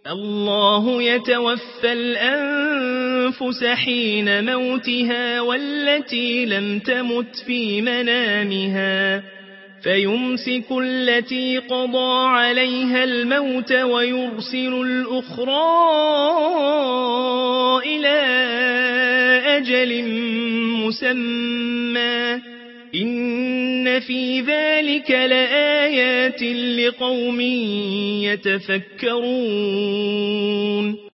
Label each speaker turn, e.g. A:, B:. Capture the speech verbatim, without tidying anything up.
A: الله يتوفى الأنفس حين موتها والتي لم تمت في منامها فيمسك التي قضى عليها الموت ويرسل الأخرى إلى أجل مسمى إن في ذلك لآيات لقوم يتفكرون